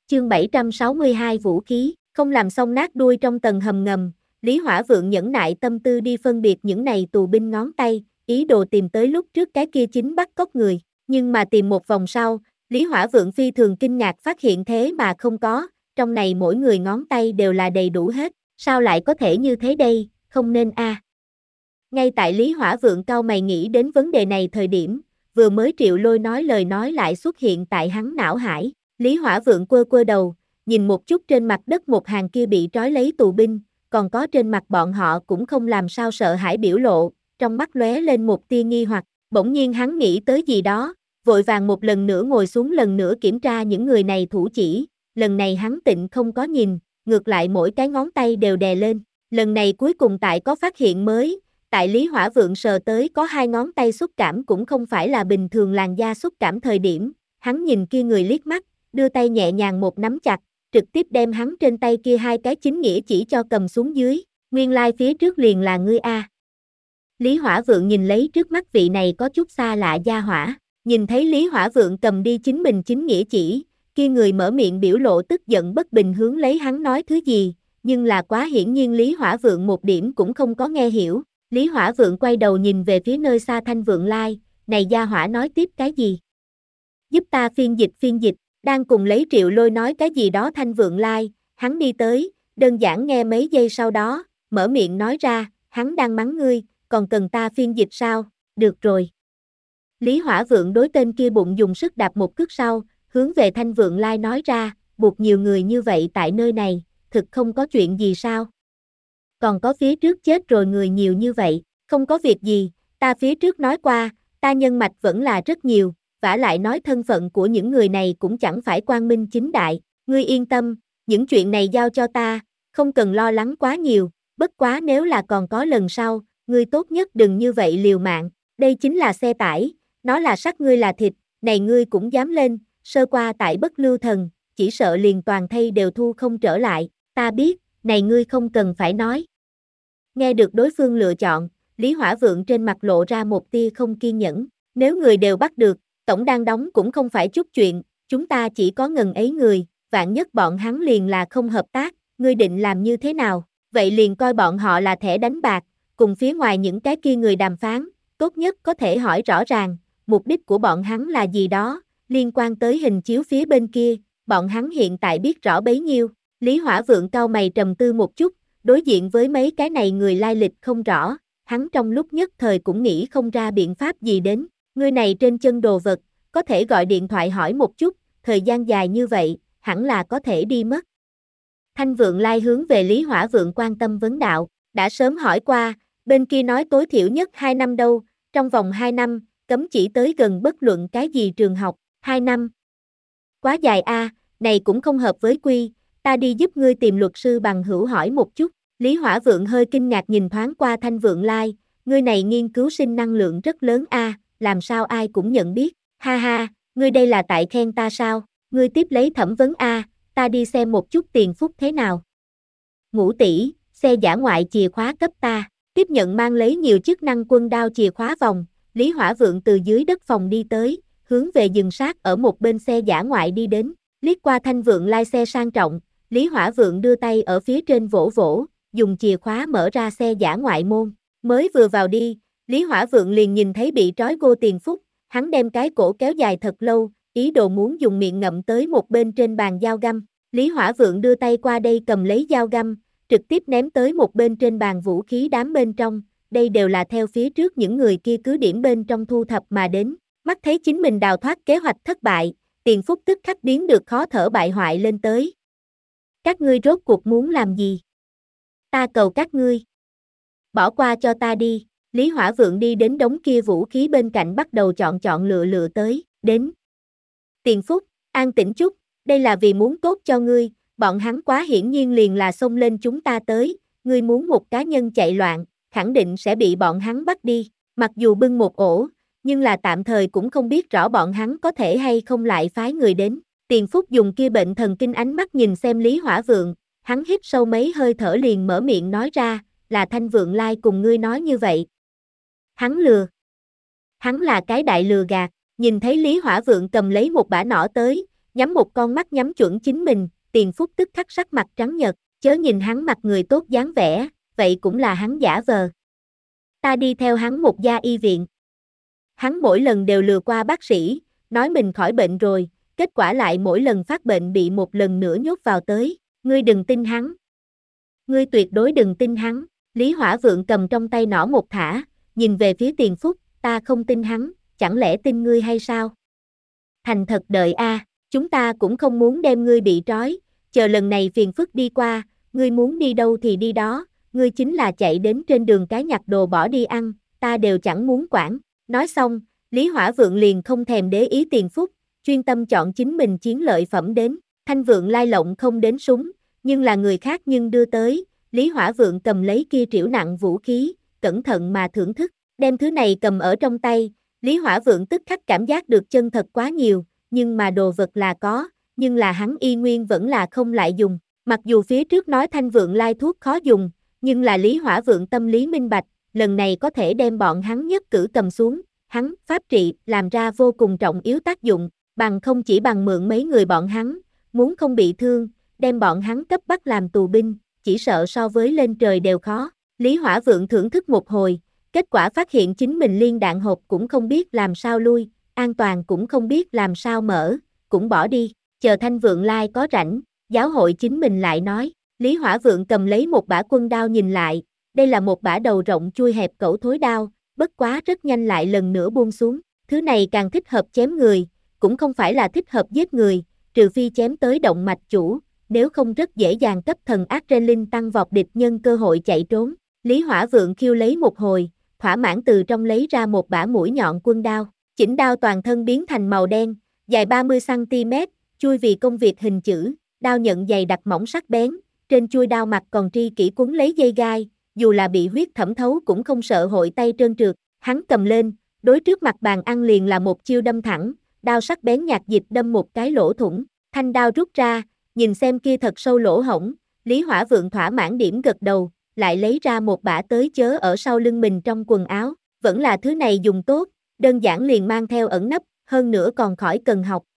Chương 762 vũ khí, không làm xong nát đuôi trong tầng hầm ngầm, Lý Hỏa Vượng nhẫn nại tâm tư đi phân biệt những này tù binh ngón tay, ý đồ tìm tới lúc trước cái kia chính bắt cóc người, nhưng mà tìm một vòng sau, Lý Hỏa Vượng phi thường kinh ngạc phát hiện thế mà không có, trong này mỗi người ngón tay đều là đầy đủ hết, sao lại có thể như thế đây, không nên a. Ngay tại Lý Hỏa Vượng cau mày nghĩ đến vấn đề này thời điểm, vừa mới Triệu Lôi nói lời nói lại xuất hiện tại hắn não hải. Lý Hỏa Vượng quơ quơ đầu, nhìn một chút trên mặt đất một hàng kia bị trói lấy tù binh, còn có trên mặt bọn họ cũng không làm sao sợ hãi biểu lộ, trong mắt lóe lên một tia nghi hoặc, bỗng nhiên hắn nghĩ tới gì đó, vội vàng một lần nữa ngồi xuống lần nữa kiểm tra những người này thủ chỉ, lần này hắn tịnh không có nhìn, ngược lại mỗi cái ngón tay đều đè lên, lần này cuối cùng tại có phát hiện mới, tại Lý Hỏa Vượng sờ tới có hai ngón tay xúc cảm cũng không phải là bình thường làn da xúc cảm thời điểm, hắn nhìn kia người liếc mắt, đưa tay nhẹ nhàng một nắm chặt, trực tiếp đem hắn trên tay kia hai cái chính nghĩa chỉ cho cầm xuống dưới, nguyên lai phía trước liền là ngươi a. Lý Hỏa Vượng nhìn lấy trước mắt vị này có chút xa lạ gia hỏa, nhìn thấy Lý Hỏa Vượng cầm đi chính mình chính nghĩa chỉ, kia người mở miệng biểu lộ tức giận bất bình hướng lấy hắn nói thứ gì, nhưng là quá hiển nhiên Lý Hỏa Vượng một điểm cũng không có nghe hiểu. Lý Hỏa Vượng quay đầu nhìn về phía nơi xa Thanh Vượng Lai, này gia hỏa nói tiếp cái gì? Giúp ta phiên dịch, đang cùng lấy Triệu Lôi nói cái gì đó Thanh Vượng Lai, hắn đi tới, đơn giản nghe mấy giây sau đó, mở miệng nói ra, hắn đang mắng ngươi, còn cần ta phiên dịch sao? Được rồi. Lý Hỏa Vượng đối tên kia bụng dùng sức đạp một cước sau, hướng về Thanh Vượng Lai nói ra, buộc nhiều người như vậy tại nơi này, thực không có chuyện gì sao? Còn có phía trước chết rồi người nhiều như vậy, không có việc gì, ta phía trước nói qua, ta nhân mạch vẫn là rất nhiều, vả lại nói thân phận của những người này cũng chẳng phải quang minh chính đại, ngươi yên tâm, những chuyện này giao cho ta, không cần lo lắng quá nhiều, bất quá nếu là còn có lần sau, ngươi tốt nhất đừng như vậy liều mạng, đây chính là xe tải, nó là sắt ngươi là thịt, này ngươi cũng dám lên, sơ qua tại Bất Lưu Thần, chỉ sợ liền toàn thây đều thu không trở lại, ta biết, này ngươi không cần phải nói. Nghe được đối phương lựa chọn, Lý Hỏa Vượng trên mặt lộ ra một tia không kiên nhẫn, nếu người đều bắt được, tổng đang đóng cũng không phải chút chuyện, chúng ta chỉ có ngần ấy người, vạn nhất bọn hắn liền là không hợp tác, ngươi định làm như thế nào, vậy liền coi bọn họ là thẻ đánh bạc, cùng phía ngoài những cái kia người đàm phán, tốt nhất có thể hỏi rõ ràng, mục đích của bọn hắn là gì đó, liên quan tới hình chiếu phía bên kia, bọn hắn hiện tại biết rõ bấy nhiêu, Lý Hỏa Vượng cau mày trầm tư một chút, đối diện với mấy cái này người lai lịch không rõ, hắn trong lúc nhất thời cũng nghĩ không ra biện pháp gì đến, người này trên chân đồ vật, có thể gọi điện thoại hỏi một chút, thời gian dài như vậy, hẳn là có thể đi mất. Thanh Vượng Lai hướng về Lý Hỏa Vượng quan tâm vấn đạo, đã sớm hỏi qua, bên kia nói tối thiểu nhất 2 năm đâu, trong vòng 2 năm, cấm chỉ tới gần bất luận cái gì trường học, 2 năm. Quá dài a, này cũng không hợp với quy, ta đi giúp ngươi tìm luật sư bằng hữu hỏi một chút. Lý Hỏa Vượng hơi kinh ngạc nhìn thoáng qua Thanh Vượng Lai, ngươi này nghiên cứu sinh năng lượng rất lớn a, làm sao ai cũng nhận biết, ha ha, ngươi đây là tại khen ta sao, ngươi tiếp lấy thẩm vấn a, ta đi xem một chút tiền phúc thế nào. Ngũ tỷ, xe dã ngoại chìa khóa cấp ta, tiếp nhận mang lấy nhiều chức năng quân đao chìa khóa vòng, Lý Hỏa Vượng từ dưới đất phòng đi tới, hướng về dừng sát ở một bên xe dã ngoại đi đến, liếc qua Thanh Vượng Lai xe sang trọng, Lý Hỏa Vượng đưa tay ở phía trên vỗ vỗ, dùng chìa khóa mở ra xe dã ngoại môn, mới vừa vào đi, Lý Hỏa Vượng liền nhìn thấy bị trói Ngô Tiền Phúc, hắn đem cái cổ kéo dài thật lâu, ý đồ muốn dùng miệng ngậm tới một bên trên bàn dao găm, Lý Hỏa Vượng đưa tay qua đây cầm lấy dao găm, trực tiếp ném tới một bên trên bàn vũ khí đám bên trong, đây đều là theo phía trước những người kia cứ điểm bên trong thu thập mà đến, mắt thấy chính mình đào thoát kế hoạch thất bại, Tiền Phúc tức khắc biến được khó thở bại hoại lên tới. Các ngươi rốt cuộc muốn làm gì? Ta cầu các ngươi. Bỏ qua cho ta đi, Lý Hỏa Vượng đi đến đống kia vũ khí bên cạnh bắt đầu chọn lựa tới, đến. Tiền Phúc, an tĩnh chút, đây là vì muốn tốt cho ngươi, bọn hắn quá hiển nhiên liền là xông lên chúng ta tới, ngươi muốn một cá nhân chạy loạn, khẳng định sẽ bị bọn hắn bắt đi, mặc dù bưng một ổ, nhưng là tạm thời cũng không biết rõ bọn hắn có thể hay không lại phái người đến. Tiền Phúc dùng kia bệnh thần kinh ánh mắt nhìn xem Lý Hỏa Vượng, hắn hít sâu mấy hơi thở liền mở miệng nói ra, là Thanh Vượng Lai cùng ngươi nói như vậy. Hắn lừa. Hắn là cái đại lừa gạt, nhìn thấy Lý Hỏa Vượng cầm lấy một bả nỏ tới, nhắm một con mắt nhắm chuẩn chính mình, Tiền Phúc tức khắc sắc mặt trắng nhợt, chớ nhìn hắn mặt người tốt dáng vẻ, vậy cũng là hắn giả vờ. Ta đi theo hắn một gia y viện. Hắn mỗi lần đều lừa qua bác sĩ, nói mình khỏi bệnh rồi, kết quả lại mỗi lần phát bệnh bị một lần nữa nhốt vào tới, ngươi đừng tin hắn. Ngươi tuyệt đối đừng tin hắn, Lý Hỏa Vượng cầm trong tay nỏ một thả, nhìn về phía Tiền Phúc, ta không tin hắn, chẳng lẽ tin ngươi hay sao? Thành thật đợi a, chúng ta cũng không muốn đem ngươi bị trói, chờ lần này phiền phức đi qua, ngươi muốn đi đâu thì đi đó, ngươi chính là chạy đến trên đường cái nhặt đồ bỏ đi ăn, ta đều chẳng muốn quản. Nói xong, Lý Hỏa Vượng liền không thèm để ý Tiền Phúc, chuyên tâm chọn chính mình chiến lợi phẩm đến, Thanh Vượng lai lộng không đến súng, nhưng là người khác nhưng đưa tới, Lý Hỏa Vượng cầm lấy kia trĩu nặng vũ khí, cẩn thận mà thưởng thức, đem thứ này cầm ở trong tay, Lý Hỏa Vượng tức khắc cảm giác được chân thật quá nhiều, nhưng mà đồ vật là có, nhưng là hắn y nguyên vẫn là không lại dùng, mặc dù phía trước nói Thanh Vượng lai thuốc khó dùng, nhưng là Lý Hỏa Vượng tâm lý minh bạch, lần này có thể đem bọn hắn nhất cử cầm xuống, hắn pháp trị làm ra vô cùng trọng yếu tác dụng, bằng không chỉ bằng mượn mấy người bọn hắn, muốn không bị thương, đem bọn hắn cấp bắt làm tù binh, chỉ sợ so với lên trời đều khó. Lý Hỏa Vượng thưởng thức một hồi, kết quả phát hiện chính mình liên đạn hộp cũng không biết làm sao lui, an toàn cũng không biết làm sao mở, cũng bỏ đi, chờ Thanh Vượng lai có rảnh, giáo hội chính mình lại nói, Lý Hỏa Vượng cầm lấy một bả quân đao nhìn lại, đây là một bả đầu rộng chui hẹp cẩu thối đao, bất quá rất nhanh lại lần nữa buông xuống, thứ này càng thích hợp chém người, cũng không phải là thích hợp giết người, trừ phi chém tới động mạch chủ, nếu không rất dễ dàng cấp thần adrenaline tăng vọt địch nhân cơ hội chạy trốn. Lý Hỏa Vượng khiêu lấy một hồi, thỏa mãn từ trong lấy ra một bả mũi nhọn quân đao, chỉnh đao toàn thân biến thành màu đen, dài 30cm, chui vì công việc hình chữ, đao nhận dày đặc mỏng sắc bén, trên chuôi đao mặt còn tri kỷ quấn lấy dây gai, dù là bị huyết thẩm thấu cũng không sợ hội tay trơn trượt, hắn cầm lên, đối trước mặt bàn ăn liền là một chiêu đâm thẳng, đao sắc bén nhạt dịch đâm một cái lỗ thủng, thanh đao rút ra, nhìn xem kia thật sâu lỗ hổng, Lý Hỏa Vượng thỏa mãn điểm gật đầu, lại lấy ra một bả tới chớ ở sau lưng mình trong quần áo, vẫn là thứ này dùng tốt, đơn giản liền mang theo ẩn nấp, hơn nữa còn khỏi cần học,